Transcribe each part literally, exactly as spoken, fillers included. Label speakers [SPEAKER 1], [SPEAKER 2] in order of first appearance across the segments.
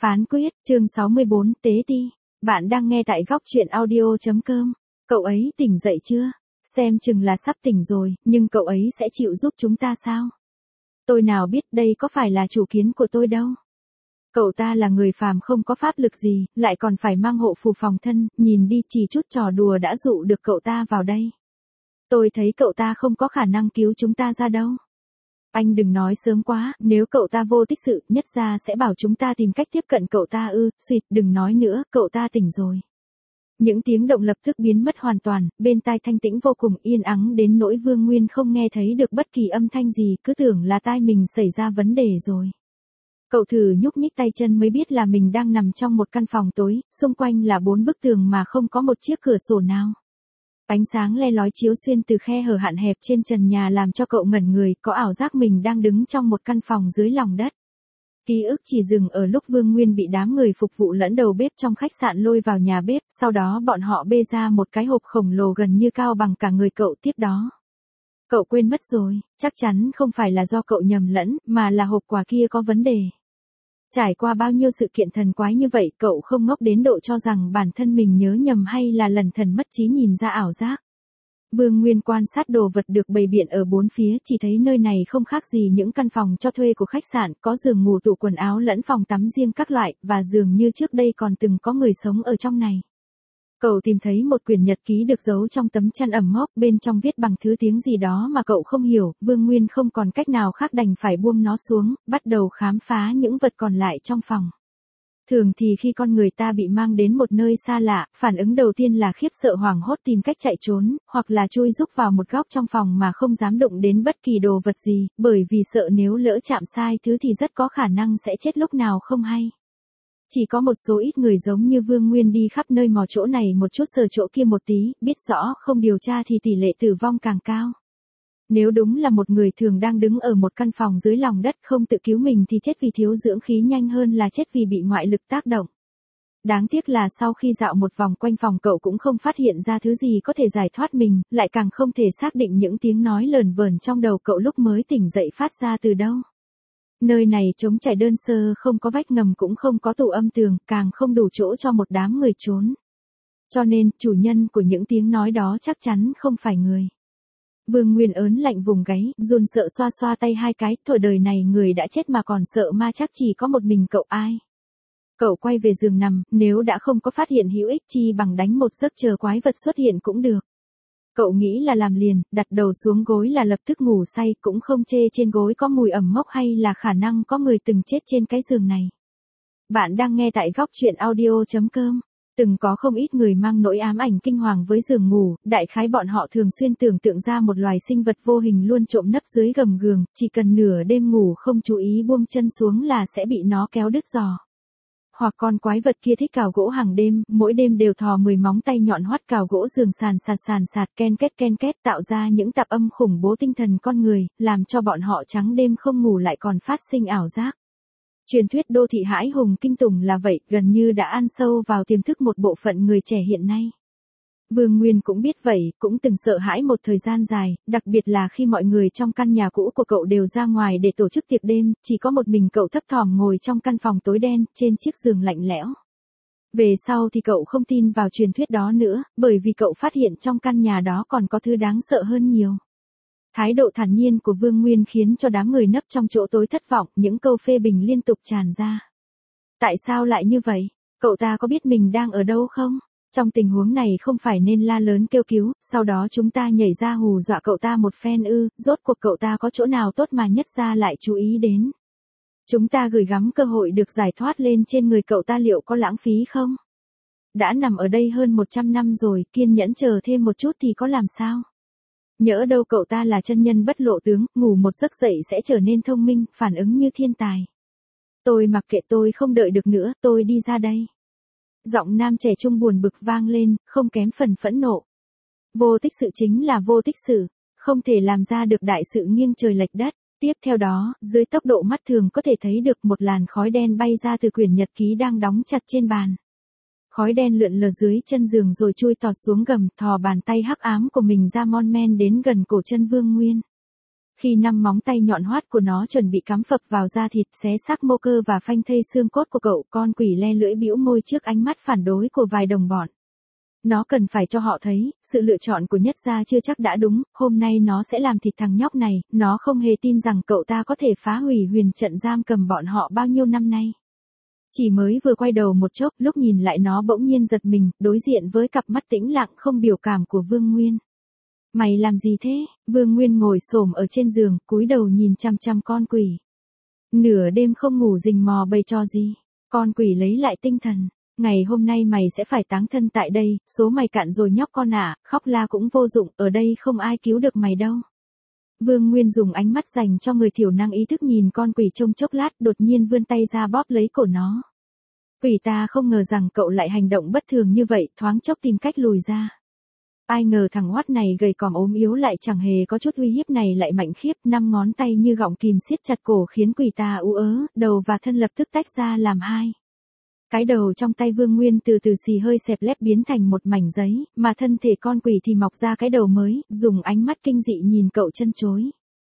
[SPEAKER 1] Phán quyết, chương sáu mươi bốn, tế ti. Bạn đang nghe tại góc truyện audio chấm com. Cậu ấy tỉnh dậy chưa? Xem chừng là sắp tỉnh rồi, nhưng cậu ấy sẽ chịu giúp chúng ta sao? Tôi nào biết đây có phải là chủ kiến của tôi đâu. Cậu ta là người phàm không có pháp lực gì, lại còn phải mang hộ phù phòng thân, nhìn đi chỉ chút trò đùa đã dụ được cậu ta vào đây. Tôi thấy cậu ta không có khả năng cứu chúng ta ra đâu. Anh đừng nói sớm quá, nếu cậu ta vô tích sự, nhất ra sẽ bảo chúng ta tìm cách tiếp cận cậu ta ư, suýt, đừng nói nữa, cậu ta tỉnh rồi. Những tiếng động lập tức biến mất hoàn toàn, bên tai thanh tĩnh vô cùng yên ắng đến nỗi Vương Nguyên không nghe thấy được bất kỳ âm thanh gì, cứ tưởng là tai mình xảy ra vấn đề rồi. Cậu thử nhúc nhích tay chân mới biết là mình đang nằm trong một căn phòng tối, xung quanh là bốn bức tường mà không có một chiếc cửa sổ nào. Ánh sáng le lói chiếu xuyên từ khe hở hạn hẹp trên trần nhà làm cho cậu ngẩn người, có ảo giác mình đang đứng trong một căn phòng dưới lòng đất. Ký ức chỉ dừng ở lúc Vương Nguyên bị đám người phục vụ lẫn đầu bếp trong khách sạn lôi vào nhà bếp, sau đó bọn họ bê ra một cái hộp khổng lồ gần như cao bằng cả người cậu tiếp đó. Cậu quên mất rồi, chắc chắn không phải là do cậu nhầm lẫn, mà là hộp quà kia có vấn đề. Trải qua bao nhiêu sự kiện thần quái như vậy, cậu không ngốc đến độ cho rằng bản thân mình nhớ nhầm hay là lần thần mất trí nhìn ra ảo giác. Vương Nguyên quan sát đồ vật được bày biện ở bốn phía, chỉ thấy nơi này không khác gì những căn phòng cho thuê của khách sạn, có giường ngủ, tủ quần áo lẫn phòng tắm riêng các loại, và dường như trước đây còn từng có người sống ở trong này. Cậu tìm thấy một quyển nhật ký được giấu trong tấm chăn ẩm mốc, bên trong viết bằng thứ tiếng gì đó mà cậu không hiểu, Vương Nguyên không còn cách nào khác đành phải buông nó xuống, bắt đầu khám phá những vật còn lại trong phòng. Thường thì khi con người ta bị mang đến một nơi xa lạ, phản ứng đầu tiên là khiếp sợ hoảng hốt tìm cách chạy trốn, hoặc là chui rúc vào một góc trong phòng mà không dám đụng đến bất kỳ đồ vật gì, bởi vì sợ nếu lỡ chạm sai thứ thì rất có khả năng sẽ chết lúc nào không hay. Chỉ có một số ít người giống như Vương Nguyên đi khắp nơi mò chỗ này một chút sờ chỗ kia một tí, biết rõ không điều tra thì tỷ lệ tử vong càng cao. Nếu đúng là một người thường đang đứng ở một căn phòng dưới lòng đất không tự cứu mình thì chết vì thiếu dưỡng khí nhanh hơn là chết vì bị ngoại lực tác động. Đáng tiếc là sau khi dạo một vòng quanh phòng cậu cũng không phát hiện ra thứ gì có thể giải thoát mình, lại càng không thể xác định những tiếng nói lờn vờn trong đầu cậu lúc mới tỉnh dậy phát ra từ đâu. Nơi này trống trải đơn sơ, không có vách ngầm cũng không có tủ âm tường, càng không đủ chỗ cho một đám người trốn. Cho nên, chủ nhân của những tiếng nói đó chắc chắn không phải người. Vương Nguyên ớn lạnh vùng gáy, run sợ xoa xoa tay hai cái, thôi đời này người đã chết mà còn sợ ma chắc chỉ có một mình cậu ai. Cậu quay về giường nằm, nếu đã không có phát hiện hữu ích chi bằng đánh một giấc chờ quái vật xuất hiện cũng được. Cậu nghĩ là làm liền, đặt đầu xuống gối là lập tức ngủ say, cũng không chê trên gối có mùi ẩm mốc hay là khả năng có người từng chết trên cái giường này. Bạn đang nghe tại góc truyện audio chấm com. Từng có không ít người mang nỗi ám ảnh kinh hoàng với giường ngủ, đại khái bọn họ thường xuyên tưởng tượng ra một loài sinh vật vô hình luôn trộm nấp dưới gầm giường, chỉ cần nửa đêm ngủ không chú ý buông chân xuống là sẽ bị nó kéo đứt giò. Hoặc con quái vật kia thích cào gỗ hàng đêm, mỗi đêm đều thò mười móng tay nhọn hoắt cào gỗ giường sàn sạt sàn sạt ken két ken két tạo ra những tạp âm khủng bố tinh thần con người, làm cho bọn họ trắng đêm không ngủ lại còn phát sinh ảo giác. Truyền thuyết đô thị hãi hùng kinh tủng là vậy, gần như đã ăn sâu vào tiềm thức một bộ phận người trẻ hiện nay. Vương Nguyên cũng biết vậy, cũng từng sợ hãi một thời gian dài, đặc biệt là khi mọi người trong căn nhà cũ của cậu đều ra ngoài để tổ chức tiệc đêm, chỉ có một mình cậu thấp thỏm ngồi trong căn phòng tối đen, trên chiếc giường lạnh lẽo. Về sau thì cậu không tin vào truyền thuyết đó nữa, bởi vì cậu phát hiện trong căn nhà đó còn có thứ đáng sợ hơn nhiều. Thái độ thản nhiên của Vương Nguyên khiến cho đám người nấp trong chỗ tối thất vọng, những câu phê bình liên tục tràn ra. Tại sao lại như vậy? Cậu ta có biết mình đang ở đâu không? Trong tình huống này không phải nên la lớn kêu cứu, sau đó chúng ta nhảy ra hù dọa cậu ta một phen ư, rốt cuộc cậu ta có chỗ nào tốt mà nhất ra lại chú ý đến. Chúng ta gửi gắm cơ hội được giải thoát lên trên người cậu ta liệu có lãng phí không? Đã nằm ở đây hơn một trăm năm rồi, kiên nhẫn chờ thêm một chút thì có làm sao? Nhỡ đâu cậu ta là chân nhân bất lộ tướng, ngủ một giấc dậy sẽ trở nên thông minh, phản ứng như thiên tài. Tôi mặc kệ, tôi không đợi được nữa, tôi đi ra đây. Giọng nam trẻ trung buồn bực vang lên, không kém phần phẫn nộ. Vô tích sự chính là vô tích sự, không thể làm ra được đại sự nghiêng trời lệch đất. Tiếp theo đó, dưới tốc độ mắt thường có thể thấy được một làn khói đen bay ra từ quyển nhật ký đang đóng chặt trên bàn. Khói đen lượn lờ dưới chân giường rồi chui tọt xuống gầm, thò bàn tay hắc ám của mình ra mon men đến gần cổ chân Vương Nguyên. Khi năm móng tay nhọn hoắt của nó chuẩn bị cắm phập vào da thịt, xé xác mô cơ và phanh thây xương cốt của cậu, con quỷ le lưỡi bĩu môi trước ánh mắt phản đối của vài đồng bọn. Nó cần phải cho họ thấy, sự lựa chọn của Nhất Gia chưa chắc đã đúng, hôm nay nó sẽ làm thịt thằng nhóc này, nó không hề tin rằng cậu ta có thể phá hủy huyền trận giam cầm bọn họ bao nhiêu năm nay. Chỉ mới vừa quay đầu một chốc, lúc nhìn lại nó bỗng nhiên giật mình, đối diện với cặp mắt tĩnh lặng không biểu cảm của Vương Nguyên. Mày làm gì thế? Vương Nguyên ngồi xổm ở trên giường, cúi đầu nhìn chăm chăm con quỷ. Nửa đêm không ngủ rình mò bày trò gì? Con quỷ lấy lại tinh thần. Ngày hôm nay mày sẽ phải táng thân tại đây, số mày cạn rồi nhóc con ạ, à, khóc la cũng vô dụng, ở đây không ai cứu được mày đâu. Vương Nguyên dùng ánh mắt dành cho người thiểu năng ý thức nhìn con quỷ trông chốc lát, đột nhiên vươn tay ra bóp lấy cổ nó. Quỷ ta không ngờ rằng cậu lại hành động bất thường như vậy, thoáng chốc tìm cách lùi ra. Ai ngờ thằng hoắt này gầy còm ốm yếu lại chẳng hề có chút uy hiếp này lại mạnh khiếp, năm ngón tay như gọng kìm siết chặt cổ khiến quỷ ta ú ớ, đầu và thân lập tức tách ra làm hai. Cái đầu trong tay Vương Nguyên từ từ xì hơi xẹp lép biến thành một mảnh giấy, mà thân thể con quỷ thì mọc ra cái đầu mới, dùng ánh mắt kinh dị nhìn cậu chân chối.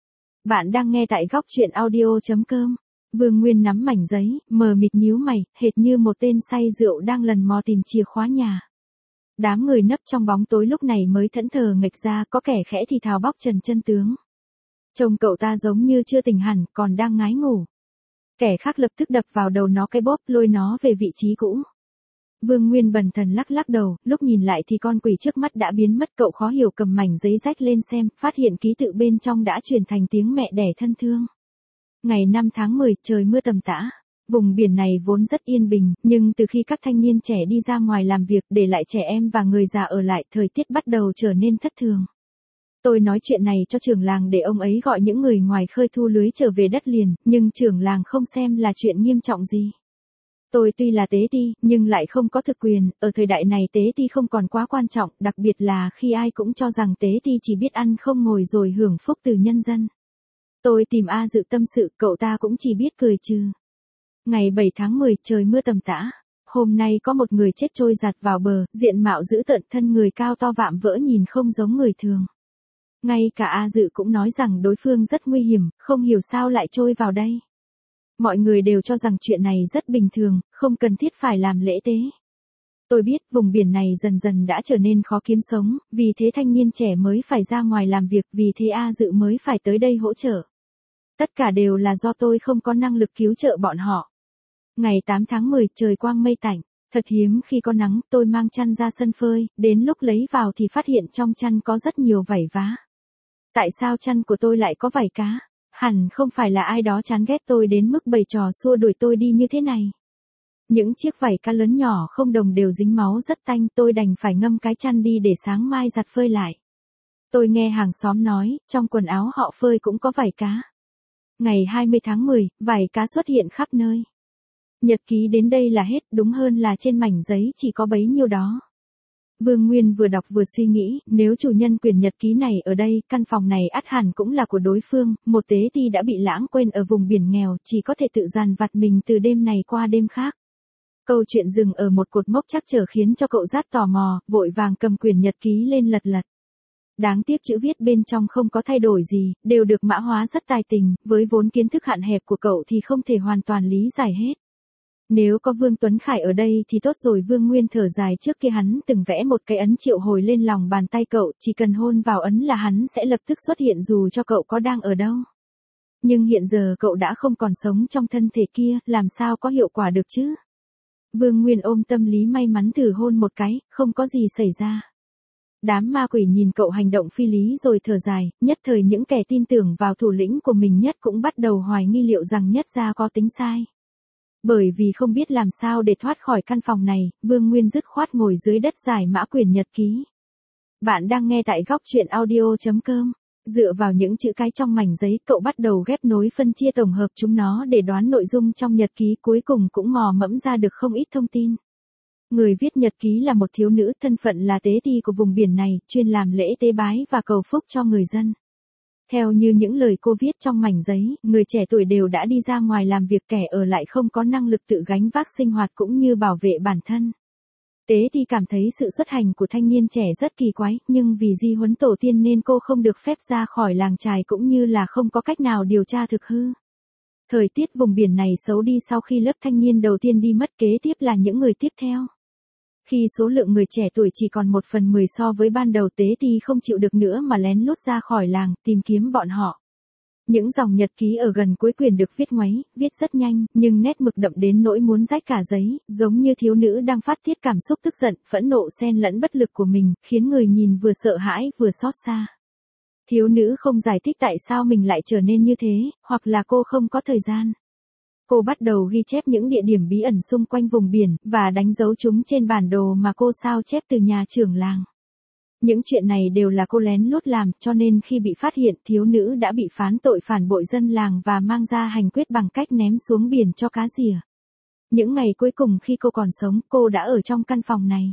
[SPEAKER 1] Bạn đang nghe tại góc truyện audio chấm com. Vương Nguyên nắm mảnh giấy, mờ mịt nhíu mày, hệt như một tên say rượu đang lần mò tìm chìa khóa nhà. Đám người nấp trong bóng tối lúc này mới thẫn thờ nghịch ra, có kẻ khẽ thì thào bóc trần chân tướng. Trông cậu ta giống như chưa tỉnh hẳn, còn đang ngái ngủ. Kẻ khác lập tức đập vào đầu nó cái bóp, lôi nó về vị trí cũ. Vương Nguyên bần thần lắc lắc đầu, lúc nhìn lại thì con quỷ trước mắt đã biến mất, cậu khó hiểu cầm mảnh giấy rách lên xem, phát hiện ký tự bên trong đã chuyển thành tiếng mẹ đẻ thân thương. Ngày năm tháng mười, trời mưa tầm tã. Vùng biển này vốn rất yên bình, nhưng từ khi các thanh niên trẻ đi ra ngoài làm việc để lại trẻ em và người già ở lại, thời tiết bắt đầu trở nên thất thường. Tôi nói chuyện này cho trưởng làng để ông ấy gọi những người ngoài khơi thu lưới trở về đất liền, nhưng trưởng làng không xem là chuyện nghiêm trọng gì. Tôi tuy là tế ti, nhưng lại không có thực quyền, ở thời đại này tế ti không còn quá quan trọng, đặc biệt là khi ai cũng cho rằng tế ti chỉ biết ăn không ngồi rồi hưởng phúc từ nhân dân. Tôi tìm A Dự tâm sự, cậu ta cũng chỉ biết cười trừ. Ngày bảy tháng mười, trời mưa tầm tã. Hôm nay có một người chết trôi giạt vào bờ, diện mạo dữ tợn, thân người cao to vạm vỡ nhìn không giống người thường. Ngay cả A Dự cũng nói rằng đối phương rất nguy hiểm, không hiểu sao lại trôi vào đây. Mọi người đều cho rằng chuyện này rất bình thường, không cần thiết phải làm lễ tế. Tôi biết vùng biển này dần dần đã trở nên khó kiếm sống, vì thế thanh niên trẻ mới phải ra ngoài làm việc, vì thế A Dự mới phải tới đây hỗ trợ. Tất cả đều là do tôi không có năng lực cứu trợ bọn họ. Ngày tám tháng mười, trời quang mây tạnh. Thật hiếm khi có nắng, tôi mang chăn ra sân phơi, đến lúc lấy vào thì phát hiện trong chăn có rất nhiều vảy vá. Tại sao chăn của tôi lại có vảy cá? Hẳn không phải là ai đó chán ghét tôi đến mức bày trò xua đuổi tôi đi như thế này. Những chiếc vảy cá lớn nhỏ không đồng đều dính máu rất tanh, tôi đành phải ngâm cái chăn đi để sáng mai giặt phơi lại. Tôi nghe hàng xóm nói, trong quần áo họ phơi cũng có vảy cá. Ngày hai mươi tháng mười, vảy cá xuất hiện khắp nơi. Nhật ký đến đây là hết, đúng hơn là trên mảnh giấy chỉ có bấy nhiêu đó. Vương Nguyên vừa đọc vừa suy nghĩ, nếu chủ nhân quyển nhật ký này ở đây, căn phòng này ắt hẳn cũng là của đối phương, một tế ti đã bị lãng quên ở vùng biển nghèo, chỉ có thể tự dằn vặt mình từ đêm này qua đêm khác. Câu chuyện dừng ở một cột mốc trắc trở khiến cho cậu Dát tò mò, vội vàng cầm quyển nhật ký lên lật lật. Đáng tiếc chữ viết bên trong không có thay đổi gì, đều được mã hóa rất tài tình, với vốn kiến thức hạn hẹp của cậu thì không thể hoàn toàn lý giải hết. Nếu có Vương Tuấn Khải ở đây thì tốt rồi. Vương Nguyên thở dài, trước kia hắn từng vẽ một cái ấn triệu hồi lên lòng bàn tay cậu, chỉ cần hôn vào ấn là hắn sẽ lập tức xuất hiện dù cho cậu có đang ở đâu. Nhưng hiện giờ cậu đã không còn sống trong thân thể kia, làm sao có hiệu quả được chứ? Vương Nguyên ôm tâm lý may mắn thử hôn một cái, không có gì xảy ra. Đám ma quỷ nhìn cậu hành động phi lý rồi thở dài, nhất thời những kẻ tin tưởng vào thủ lĩnh của mình nhất cũng bắt đầu hoài nghi liệu rằng Nhất Gia có tính sai. Bởi vì không biết làm sao để thoát khỏi căn phòng này, Vương Nguyên dứt khoát ngồi dưới đất giải mã quyển nhật ký. Bạn đang nghe tại góc truyện audio chấm com. Dựa vào những chữ cái trong mảnh giấy, cậu bắt đầu ghép nối phân chia tổng hợp chúng nó để đoán nội dung trong nhật ký, cuối cùng cũng mò mẫm ra được không ít thông tin. Người viết nhật ký là một thiếu nữ, thân phận là tế ti của vùng biển này, chuyên làm lễ tế bái và cầu phúc cho người dân. Theo như những lời cô viết trong mảnh giấy, người trẻ tuổi đều đã đi ra ngoài làm việc, kẻ ở lại không có năng lực tự gánh vác sinh hoạt cũng như bảo vệ bản thân. Tế Ti cảm thấy sự xuất hành của thanh niên trẻ rất kỳ quái, nhưng vì di huấn tổ tiên nên cô không được phép ra khỏi làng chài cũng như là không có cách nào điều tra thực hư. Thời tiết vùng biển này xấu đi sau khi lớp thanh niên đầu tiên đi mất, kế tiếp là những người tiếp theo. Khi số lượng người trẻ tuổi chỉ còn một phần mười so với ban đầu, Tế Ti không chịu được nữa mà lén lút ra khỏi làng, tìm kiếm bọn họ. Những dòng nhật ký ở gần cuối quyển được viết ngoáy, viết rất nhanh, nhưng nét mực đậm đến nỗi muốn rách cả giấy, giống như thiếu nữ đang phát tiết cảm xúc tức giận, phẫn nộ xen lẫn bất lực của mình, khiến người nhìn vừa sợ hãi vừa xót xa. Thiếu nữ không giải thích tại sao mình lại trở nên như thế, hoặc là cô không có thời gian. Cô bắt đầu ghi chép những địa điểm bí ẩn xung quanh vùng biển, và đánh dấu chúng trên bản đồ mà cô sao chép từ nhà trưởng làng. Những chuyện này đều là cô lén lút làm, cho nên khi bị phát hiện, thiếu nữ đã bị phán tội phản bội dân làng và mang ra hành quyết bằng cách ném xuống biển cho cá rỉa. Những ngày cuối cùng khi cô còn sống, cô đã ở trong căn phòng này.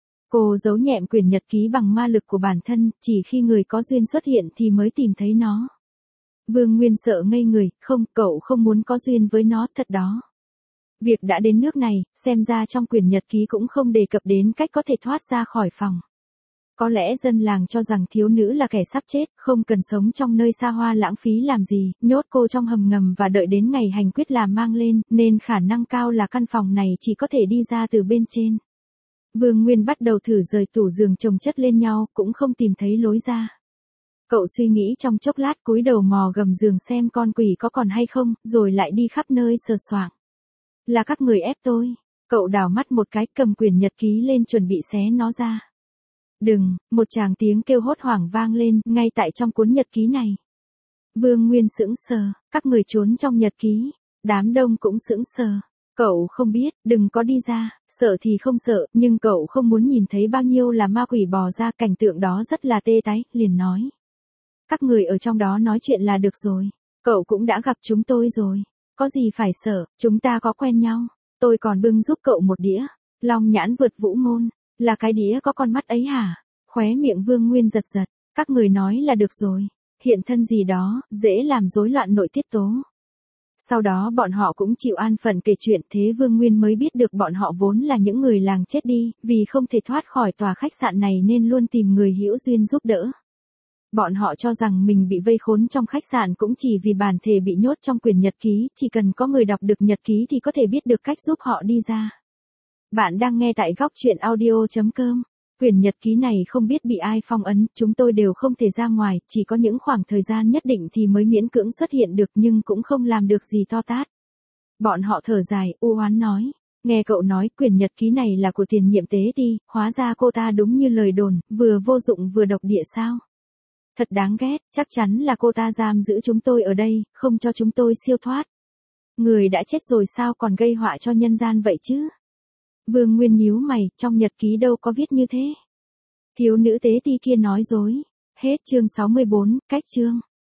[SPEAKER 1] Cô giấu nhẹm quyển nhật ký bằng ma lực của bản thân, chỉ khi người có duyên xuất hiện thì mới tìm thấy nó. Vương Nguyên sợ ngây người, không, cậu không muốn có duyên với nó thật đó. Việc đã đến nước này, xem ra trong quyển nhật ký cũng không đề cập đến cách có thể thoát ra khỏi phòng. Có lẽ dân làng cho rằng thiếu nữ là kẻ sắp chết, không cần sống trong nơi xa hoa lãng phí làm gì, nhốt cô trong hầm ngầm và đợi đến ngày hành quyết là mang lên, nên khả năng cao là căn phòng này chỉ có thể đi ra từ bên trên. Vương Nguyên bắt đầu thử rời tủ giường chồng chất lên nhau, cũng không tìm thấy lối ra. Cậu suy nghĩ trong chốc lát, cúi đầu mò gầm giường xem con quỷ có còn hay không, rồi lại đi khắp nơi sờ soạng. Là các người ép tôi. Cậu đảo mắt một cái, cầm quyển nhật ký lên chuẩn bị xé nó ra. Đừng, một tràng tiếng kêu hốt hoảng vang lên, ngay tại trong cuốn nhật ký này. Vương Nguyên sững sờ, các người trốn trong nhật ký. Đám đông cũng sững sờ. Cậu không biết, đừng có đi ra, sợ thì không sợ, nhưng cậu không muốn nhìn thấy bao nhiêu là ma quỷ bò ra, cảnh tượng đó rất là tê tái, liền nói. Các người ở trong đó nói chuyện là được rồi, cậu cũng đã gặp chúng tôi rồi, có gì phải sợ, chúng ta có quen nhau, tôi còn bưng giúp cậu một đĩa, long nhãn vượt vũ môn, là cái đĩa có con mắt ấy hả? Khóe miệng Vương Nguyên giật giật, các người nói là được rồi, hiện thân gì đó, dễ làm rối loạn nội tiết tố. Sau đó bọn họ cũng chịu an phận kể chuyện, thế Vương Nguyên mới biết được bọn họ vốn là những người làng chết đi, vì không thể thoát khỏi tòa khách sạn này nên luôn tìm người hữu duyên giúp đỡ. Bọn họ cho rằng mình bị vây khốn trong khách sạn cũng chỉ vì bản thể bị nhốt trong quyển nhật ký, chỉ cần có người đọc được nhật ký thì có thể biết được cách giúp họ đi ra. Bạn đang nghe tại góc truyện audio chấm com. Quyển nhật ký này không biết bị ai phong ấn, chúng tôi đều không thể ra ngoài, chỉ có những khoảng thời gian nhất định thì mới miễn cưỡng xuất hiện được, nhưng cũng không làm được gì to tát. Bọn họ thở dài, u oán nói. Nghe cậu nói quyển nhật ký này là của tiền nhiệm Tế Ti, hóa ra cô ta đúng như lời đồn, vừa vô dụng vừa độc địa sao. Thật đáng ghét, chắc chắn là cô ta giam giữ chúng tôi ở đây, không cho chúng tôi siêu thoát. Người đã chết rồi sao còn gây họa cho nhân gian vậy chứ? Vương Nguyên nhíu mày, trong nhật ký đâu có viết như thế. Thiếu nữ Tế Ti kia nói dối. Hết chương sáu mươi bốn, cách chương.